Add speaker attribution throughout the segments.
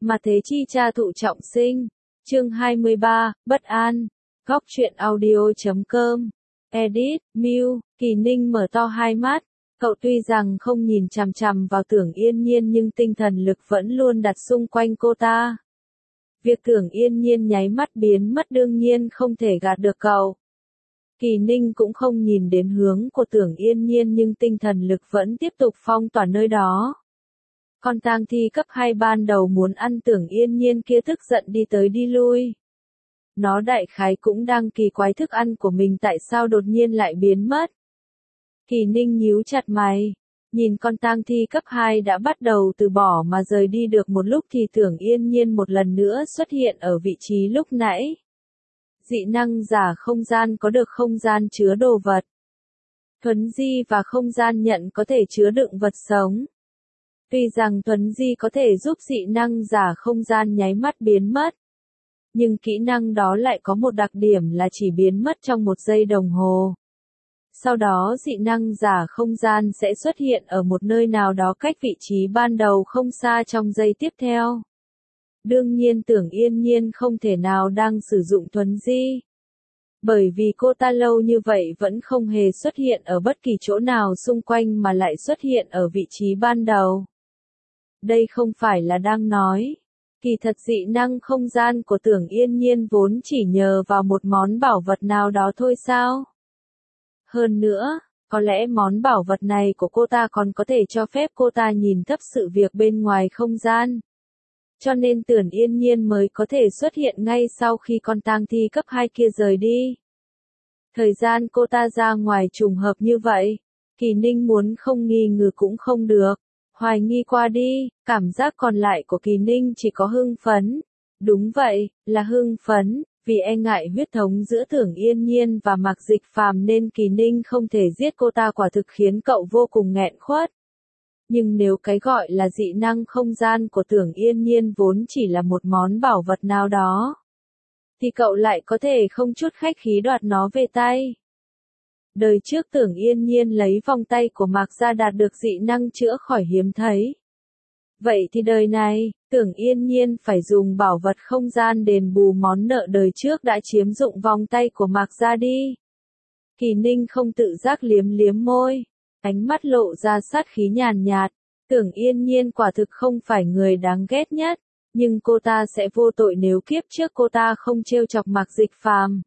Speaker 1: Mà thế chi cha thụ trọng sinh. Chương 23, bất an. Góc truyện audio.com. Edit, Mew, Kỳ Ninh mở to hai mắt. Cậu tuy rằng không nhìn chằm chằm vào Tưởng Yên Nhiên nhưng tinh thần lực vẫn luôn đặt xung quanh cô ta. Việc Tưởng Yên Nhiên nháy mắt biến mất đương nhiên không thể gạt được cậu. Kỳ Ninh cũng không nhìn đến hướng của Tưởng Yên Nhiên nhưng tinh thần lực vẫn tiếp tục phong tỏa nơi đó. Con tang thi cấp 2 ban đầu muốn ăn Tưởng Yên Nhiên kia tức giận đi tới đi lui. Nó đại khái cũng đang kỳ quái thức ăn của mình tại sao đột nhiên lại biến mất. Kỳ Ninh nhíu chặt mày, nhìn con tang thi cấp 2 đã bắt đầu từ bỏ mà rời đi được một lúc thì Tưởng Yên Nhiên một lần nữa xuất hiện ở vị trí lúc nãy. Dị năng giả không gian có được không gian chứa đồ vật. Thuấn di và không gian nhận có thể chứa đựng vật sống. Tuy rằng thuấn di có thể giúp dị năng giả không gian nháy mắt biến mất. Nhưng kỹ năng đó lại có một đặc điểm là chỉ biến mất trong 1 giây đồng hồ. Sau đó dị năng giả không gian sẽ xuất hiện ở một nơi nào đó cách vị trí ban đầu không xa trong giây tiếp theo. Đương nhiên Tưởng Yên Nhiên không thể nào đang sử dụng thuấn di. Bởi vì cô ta lâu như vậy vẫn không hề xuất hiện ở bất kỳ chỗ nào xung quanh mà lại xuất hiện ở vị trí ban đầu. Đây không phải là đang nói. Kỳ thật dị năng không gian của Tưởng Yên Nhiên vốn chỉ nhờ vào một món bảo vật nào đó thôi sao? Hơn nữa, có lẽ món bảo vật này của cô ta còn có thể cho phép cô ta nhìn thấp sự việc bên ngoài không gian. Cho nên Tưởng Yên Nhiên mới có thể xuất hiện ngay sau khi con tang thi cấp 2 kia rời đi. Thời gian cô ta ra ngoài trùng hợp như vậy, Kỳ Ninh muốn không nghi ngờ cũng không được. Hoài nghi qua đi, cảm giác còn lại của Kỳ Ninh chỉ có hưng phấn. Đúng vậy, là hưng phấn, vì e ngại huyết thống giữa Tưởng Yên Nhiên và Mạc Dịch Phàm nên Kỳ Ninh không thể giết cô ta quả thực khiến cậu vô cùng nghẹn khuất. Nhưng nếu cái gọi là dị năng không gian của Tưởng Yên Nhiên vốn chỉ là một món bảo vật nào đó, thì cậu lại có thể không chút khách khí đoạt nó về tay. Đời trước Tưởng Yên Nhiên lấy vòng tay của Mạc ra đạt được dị năng chữa khỏi hiếm thấy. Vậy thì đời này, Tưởng Yên Nhiên phải dùng bảo vật không gian đền bù món nợ đời trước đã chiếm dụng vòng tay của Mạc ra đi. Kỳ Ninh không tự giác liếm liếm môi, ánh mắt lộ ra sát khí nhàn nhạt. Tưởng Yên Nhiên quả thực không phải người đáng ghét nhất, nhưng cô ta sẽ vô tội nếu kiếp trước cô ta không trêu chọc Mạc Dịch Phàm.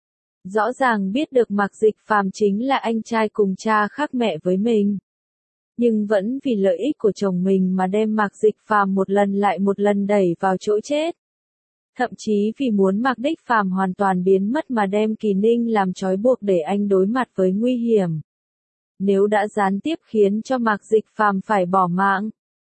Speaker 1: Rõ ràng biết được Mạc Dịch Phàm chính là anh trai cùng cha khác mẹ với mình. Nhưng vẫn vì lợi ích của chồng mình mà đem Mạc Dịch Phàm một lần lại một lần đẩy vào chỗ chết. Thậm chí vì muốn Mạc Đích Phàm hoàn toàn biến mất mà đem Kỳ Ninh làm trói buộc để anh đối mặt với nguy hiểm. Nếu đã gián tiếp khiến cho Mạc Dịch Phàm phải bỏ mạng,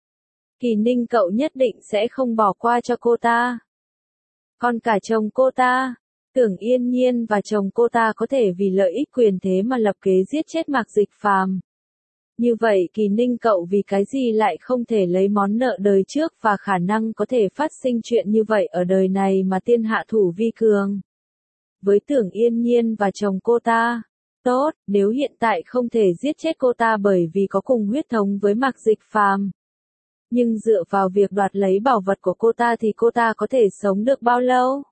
Speaker 1: Kỳ Ninh cậu nhất định sẽ không bỏ qua cho cô ta. Còn cả chồng cô ta, Tưởng Yên Nhiên và chồng cô ta có thể vì lợi ích quyền thế mà lập kế giết chết Mạc Dịch Phàm. Như vậy Kỳ Ninh cậu vì cái gì lại không thể lấy món nợ đời trước và khả năng có thể phát sinh chuyện như vậy ở đời này mà tiên hạ thủ vi cường. Với Tưởng Yên Nhiên và chồng cô ta, tốt, nếu hiện tại không thể giết chết cô ta bởi vì có cùng huyết thống với Mạc Dịch Phàm. Nhưng dựa vào việc đoạt lấy bảo vật của cô ta thì cô ta có thể sống được bao lâu?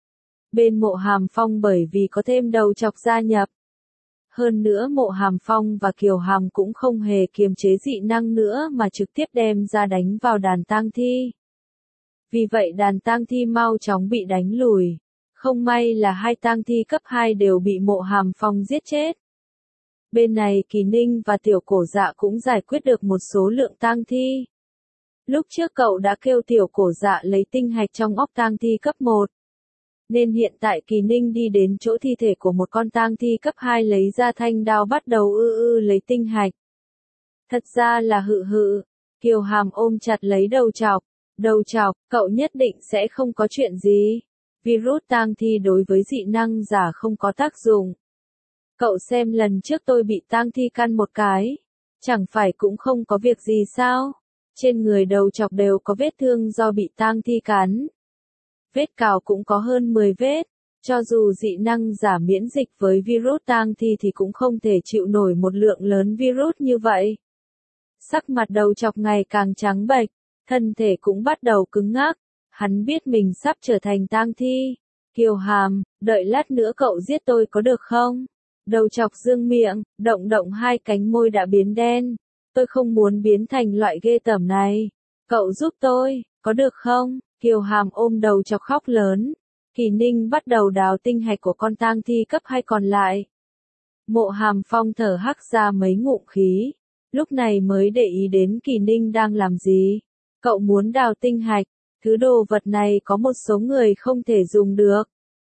Speaker 1: Bên Mộ Hàm Phong bởi vì có thêm đầu chọc gia nhập. Hơn nữa Mộ Hàm Phong và Kiều Hàm cũng không hề kiềm chế dị năng nữa mà trực tiếp đem ra đánh vào đàn tang thi. Vì vậy đàn tang thi mau chóng bị đánh lùi. Không may là 2 tang thi cấp 2 đều bị Mộ Hàm Phong giết chết. Bên này Kỳ Ninh và Tiểu Cổ Dạ cũng giải quyết được một số lượng tang thi. Lúc trước cậu đã kêu Tiểu Cổ Dạ lấy tinh hạch trong óc tang thi cấp 1. Nên hiện tại Kỳ Ninh đi đến chỗ thi thể của một con tang thi cấp 2 lấy ra thanh đao bắt đầu lấy tinh hạch. Thật ra là Kiều Hàm ôm chặt lấy đầu chọc. Đầu chọc, cậu nhất định sẽ không có chuyện gì. Virus tang thi đối với dị năng giả không có tác dụng. Cậu xem lần trước tôi bị tang thi căn một cái. Chẳng phải cũng không có việc gì sao? Trên người đầu chọc đều có vết thương do bị tang thi cắn. Vết cào cũng có hơn 10 vết. Cho dù dị năng giả miễn dịch với virus tang thi thì cũng không thể chịu nổi một lượng lớn virus như vậy. Sắc mặt đầu chọc ngày càng trắng bệch. thân thể cũng bắt đầu cứng ngắc, hắn biết mình sắp trở thành tang thi. Kiều Hàm, đợi lát nữa cậu giết tôi có được không? Đầu chọc dương miệng, động động hai cánh môi đã biến đen. Tôi không muốn biến thành loại ghê tởm này. Cậu giúp tôi, có được không? Kiều Hàm ôm đầu chọc khóc lớn. Kỳ Ninh bắt đầu đào tinh hạch của con tang thi cấp 2 còn lại. Mộ Hàm Phong thở hắt ra mấy ngụm khí. Lúc này mới để ý đến Kỳ Ninh đang làm gì. Cậu muốn đào tinh hạch, thứ đồ vật này có một số người không thể dùng được.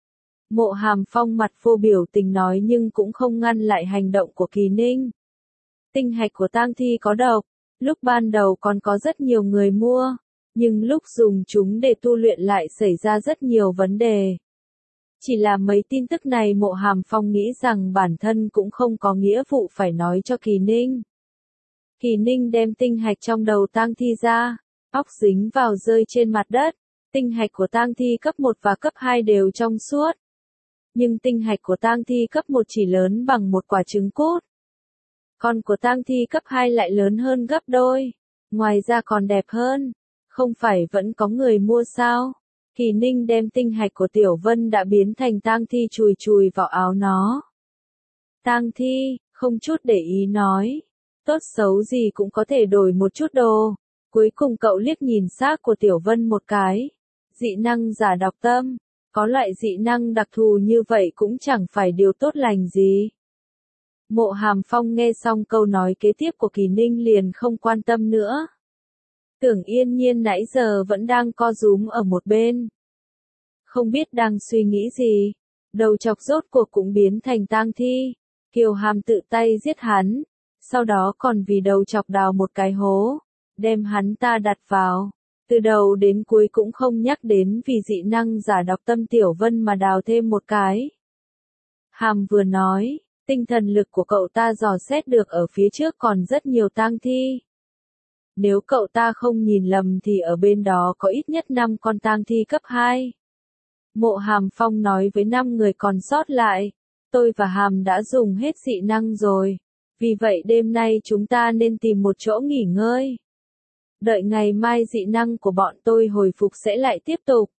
Speaker 1: Mộ Hàm Phong mặt vô biểu tình nói nhưng cũng không ngăn lại hành động của Kỳ Ninh. Tinh hạch của tang thi có độc, lúc ban đầu còn có rất nhiều người mua, nhưng lúc dùng chúng để tu luyện lại xảy ra rất nhiều vấn đề. Chỉ là mấy tin tức này Mộ Hàm Phong nghĩ rằng bản thân cũng không có nghĩa vụ phải nói cho Kỳ Ninh. Kỳ Ninh đem tinh hạch trong đầu tang thi ra, óc dính vào rơi trên mặt đất. Tinh hạch của tang thi cấp 1 và cấp 2 đều trong suốt. Nhưng tinh hạch của tang thi cấp 1 chỉ lớn bằng một quả trứng cút. Còn của tang thi cấp 2 lại lớn hơn gấp đôi. Ngoài ra còn đẹp hơn. Không phải vẫn có người mua sao? Kỳ Ninh đem tinh hạch của Tiểu Vân đã biến thành tang thi chùi chùi vào áo nó. Tang thi, không chút để ý nói. Tốt xấu gì cũng có thể đổi một chút đồ. Cuối cùng cậu liếc nhìn xác của Tiểu Vân một cái. Dị năng giả đọc tâm. Có loại dị năng đặc thù như vậy cũng chẳng phải điều tốt lành gì. Mộ Hàm Phong nghe xong câu nói kế tiếp của Kỳ Ninh liền không quan tâm nữa. Tưởng Yên Nhiên nãy giờ vẫn đang co rúm ở một bên. Không biết đang suy nghĩ gì. Đầu chọc rốt cuộc cũng biến thành tang thi. Kiều Hàm tự tay giết hắn. Sau đó còn vì đầu chọc đào một cái hố. Đem hắn ta đặt vào. Từ đầu đến cuối cũng không nhắc đến vì dị năng giả đọc tâm Tiểu Vân mà đào thêm một cái. Hàm vừa nói, tinh thần lực của cậu ta dò xét được ở phía trước còn rất nhiều tang thi. Nếu cậu ta không nhìn lầm thì ở bên đó có ít nhất 5 con tang thi cấp 2. Mộ Hàm Phong nói với 5 người còn sót lại, tôi và Hàm đã dùng hết dị năng rồi, vì vậy đêm nay chúng ta nên tìm một chỗ nghỉ ngơi. Đợi ngày mai dị năng của bọn tôi hồi phục sẽ lại tiếp tục.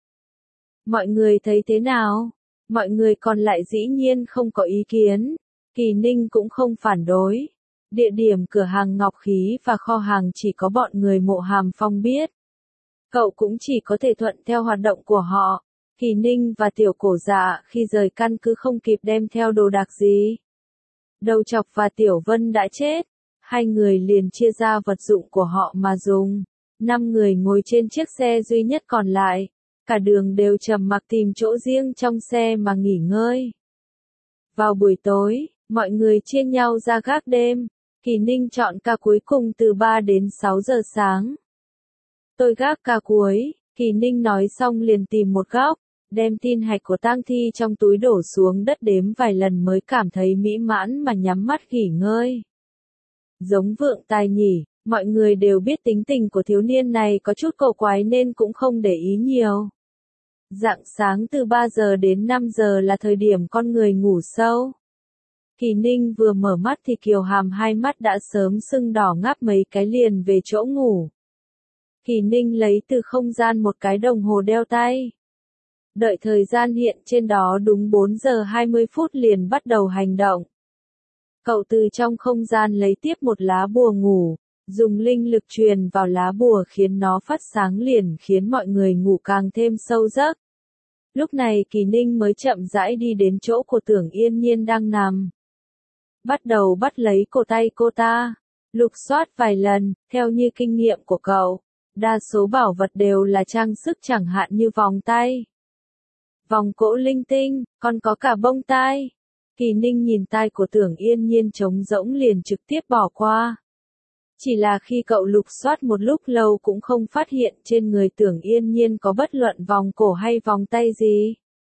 Speaker 1: Mọi người thấy thế nào? Mọi người còn lại dĩ nhiên không có ý kiến. Kỳ Ninh cũng không phản đối. Địa điểm cửa hàng ngọc khí và kho hàng chỉ có bọn người Mộ Hàm Phong biết. Cậu cũng chỉ có thể thuận theo hoạt động của họ. Kỳ Ninh và Tiểu Cổ Dạ khi rời căn cứ không kịp đem theo đồ đạc gì. Đầu chọc và Tiểu Vân đã chết. Hai người liền chia ra vật dụng của họ mà dùng. 5 người ngồi trên chiếc xe duy nhất còn lại. Cả đường đều trầm mặc tìm chỗ riêng trong xe mà nghỉ ngơi. Vào buổi tối, mọi người chia nhau ra gác đêm. Kỳ Ninh chọn ca cuối cùng từ 3 đến 6 giờ sáng. Tôi gác ca cuối, Kỳ Ninh nói xong liền tìm một góc, đem tin hạch của tang thi trong túi đổ xuống đất đếm vài lần mới cảm thấy mỹ mãn mà nhắm mắt nghỉ ngơi. Giống Vượng Tài nhỉ, mọi người đều biết tính tình của thiếu niên này có chút cổ quái nên cũng không để ý nhiều. Rạng sáng từ 3 giờ đến 5 giờ là thời điểm con người ngủ sâu. Kỳ Ninh vừa mở mắt thì Kiều Hàm hai mắt đã sớm sưng đỏ ngáp mấy cái liền về chỗ ngủ. Kỳ Ninh lấy từ không gian một cái đồng hồ đeo tay. Đợi thời gian hiện trên đó đúng 4 giờ 20 phút liền bắt đầu hành động. Cậu từ trong không gian lấy tiếp một lá bùa ngủ, dùng linh lực truyền vào lá bùa khiến nó phát sáng liền khiến mọi người ngủ càng thêm sâu giấc. Lúc này Kỳ Ninh mới chậm rãi đi đến chỗ của Tưởng Yên Nhiên đang nằm. Bắt đầu bắt lấy cổ tay cô ta, lục soát vài lần, theo như kinh nghiệm của cậu. Đa số bảo vật đều là trang sức chẳng hạn như vòng tay, vòng cổ linh tinh, còn có cả bông tai. Kỳ Ninh nhìn tai của Tưởng Yên Nhiên trống rỗng liền trực tiếp bỏ qua. Chỉ là khi cậu lục soát một lúc lâu cũng không phát hiện trên người Tưởng Yên Nhiên có bất luận vòng cổ hay vòng tay gì.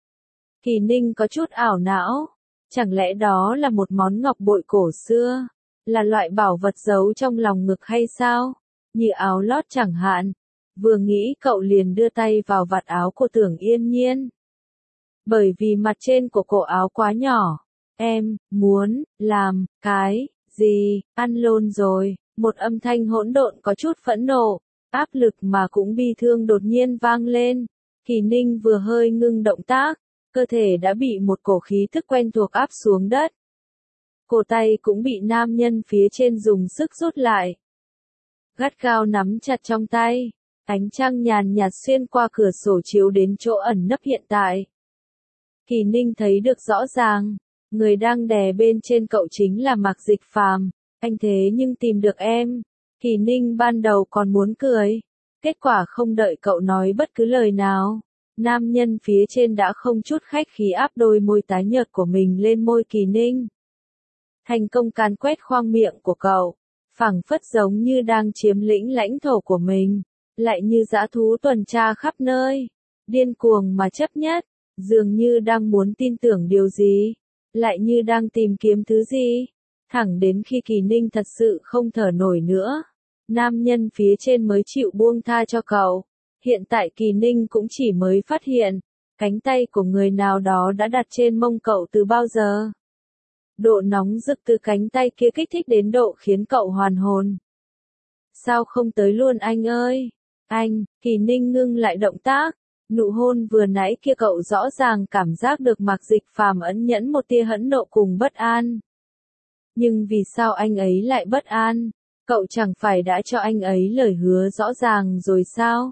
Speaker 1: Kỳ Ninh có chút ảo não. Chẳng lẽ đó là một món ngọc bội cổ xưa? Là loại bảo vật giấu trong lòng ngực hay sao? Như áo lót chẳng hạn. Vừa nghĩ cậu liền đưa tay vào vạt áo của Tưởng Yên Nhiên. Bởi vì mặt trên của cổ áo quá nhỏ. Em, muốn, làm, cái, gì, ăn lôn rồi. Một âm thanh hỗn độn có chút phẫn nộ. áp lực mà cũng bi thương đột nhiên vang lên. Kỳ Ninh vừa hơi ngưng động tác, cơ thể đã bị một cổ khí thức quen thuộc áp xuống đất. Cổ tay cũng bị nam nhân phía trên dùng sức rút lại. Gắt gao nắm chặt trong tay, ánh trăng nhàn nhạt xuyên qua cửa sổ chiếu đến chỗ ẩn nấp hiện tại. Kỳ Ninh thấy được rõ ràng, người đang đè bên trên cậu chính là Mạc Dịch Phàm. Anh thế nhưng tìm được em. Kỳ Ninh ban đầu còn muốn cười, kết quả không đợi cậu nói bất cứ lời nào, nam nhân phía trên đã không chút khách khí áp đôi môi tái nhợt của mình lên môi Kỳ Ninh. Thành công càn quét khoang miệng của cậu, phảng phất giống như đang chiếm lĩnh lãnh thổ của mình, lại như dã thú tuần tra khắp nơi, điên cuồng mà chấp nhất, dường như đang muốn tin tưởng điều gì, lại như đang tìm kiếm thứ gì, thẳng đến khi Kỳ Ninh thật sự không thở nổi nữa, nam nhân phía trên mới chịu buông tha cho cậu. Hiện tại Kỳ Ninh cũng chỉ mới phát hiện, cánh tay của người nào đó đã đặt trên mông cậu từ bao giờ. Độ nóng rực từ cánh tay kia kích thích đến độ khiến cậu hoàn hồn. Sao không tới luôn anh ơi? Anh, Kỳ Ninh ngưng lại động tác. Nụ hôn vừa nãy kia cậu rõ ràng cảm giác được Mạc Dịch Phàm ẩn nhẫn một tia hẫn nộ cùng bất an. Nhưng vì sao anh ấy lại bất an? Cậu chẳng phải đã cho anh ấy lời hứa rõ ràng rồi sao?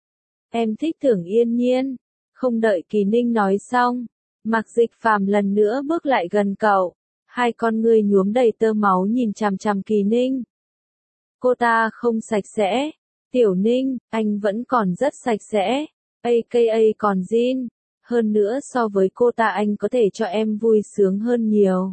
Speaker 1: Em thích Tưởng Yên Nhiên. Không đợi Kỳ Ninh nói xong, Mạc Dịch Phàm lần nữa bước lại gần cậu. Hai con ngươi nhuốm đầy tơ máu nhìn chằm chằm Kỳ Ninh. Cô ta không sạch sẽ. Tiểu Ninh, anh vẫn còn rất sạch sẽ. AKA còn zin. Hơn nữa so với cô ta anh có thể cho em vui sướng hơn nhiều.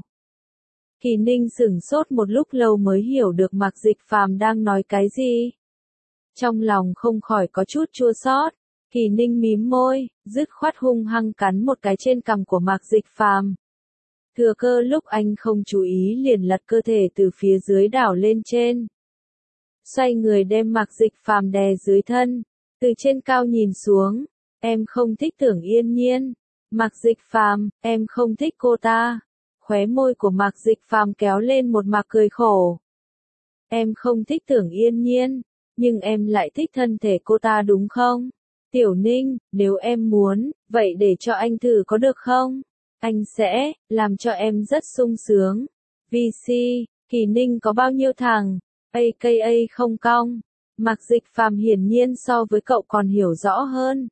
Speaker 1: Kỳ Ninh sửng sốt một lúc lâu mới hiểu được Mạc Dịch Phàm đang nói cái gì. Trong lòng không khỏi có chút chua xót. Kỳ Ninh mím môi, dứt khoát hung hăng cắn một cái trên cằm của Mạc Dịch Phàm. Thừa cơ lúc anh không chú ý liền lật cơ thể từ phía dưới đảo lên trên. Xoay người đem Mạc Dịch Phàm đè dưới thân, từ trên cao nhìn xuống, em không thích Tưởng Yên Nhiên. Mạc Dịch Phàm, em không thích cô ta. Khóe môi của Mạc Dịch Phàm kéo lên một mạc cười khổ. Em không thích Tưởng Yên Nhiên, nhưng em lại thích thân thể cô ta đúng không? Tiểu Ninh, nếu em muốn, vậy để cho anh thử có được không? Anh sẽ làm cho em rất sung sướng. VC, Kỳ Ninh có bao nhiêu thằng? AKA không cong. Mạc Dịch Phàm hiển nhiên so với cậu còn hiểu rõ hơn.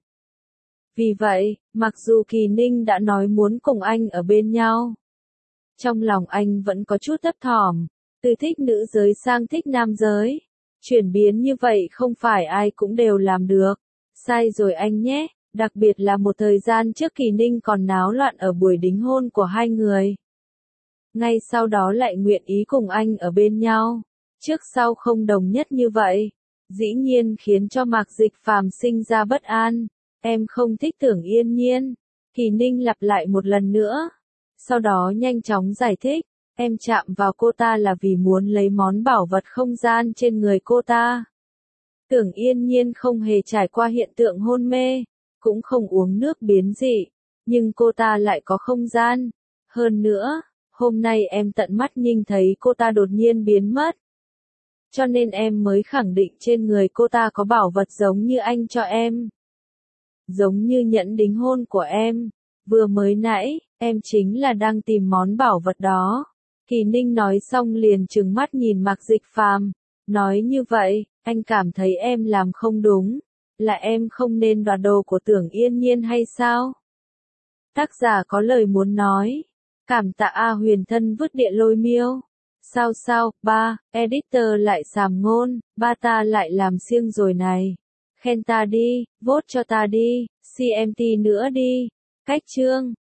Speaker 1: Vì vậy, mặc dù Kỳ Ninh đã nói muốn cùng anh ở bên nhau, trong lòng anh vẫn có chút thấp thỏm, từ thích nữ giới sang thích nam giới. Chuyển biến như vậy không phải ai cũng đều làm được. Sai rồi anh nhé, đặc biệt là một thời gian trước Kỳ Ninh còn náo loạn ở buổi đính hôn của hai người. Ngay sau đó lại nguyện ý cùng anh ở bên nhau. Trước sau không đồng nhất như vậy, dĩ nhiên khiến cho Mạc Dịch Phàm sinh ra bất an. Em không thích Tưởng Yên Nhiên. Kỳ Ninh lặp lại một lần nữa. Sau đó nhanh chóng giải thích, em chạm vào cô ta là vì muốn lấy món bảo vật không gian trên người cô ta. Tưởng Yên Nhiên không hề trải qua hiện tượng hôn mê, cũng không uống nước biến dị, nhưng cô ta lại có không gian. Hơn nữa, hôm nay em tận mắt nhìn thấy cô ta đột nhiên biến mất. Cho nên em mới khẳng định trên người cô ta có bảo vật giống như anh cho em. Giống như nhẫn đính hôn của em. Vừa mới nãy, em chính là đang tìm món bảo vật đó. Kỳ Ninh nói xong liền trừng mắt nhìn Mạc Dịch Phàm. Nói như vậy, anh cảm thấy em làm không đúng. Là em không nên đoạt đồ của Tưởng Yên Nhiên hay sao? Tác giả có lời muốn nói. Cảm tạ A Huyền Thân vứt địa lôi miêu. Sao, ba, editor lại sàm ngôn, ba ta lại làm siêng rồi này. Khen ta đi, vote cho ta đi, CMT nữa đi. Cách chương.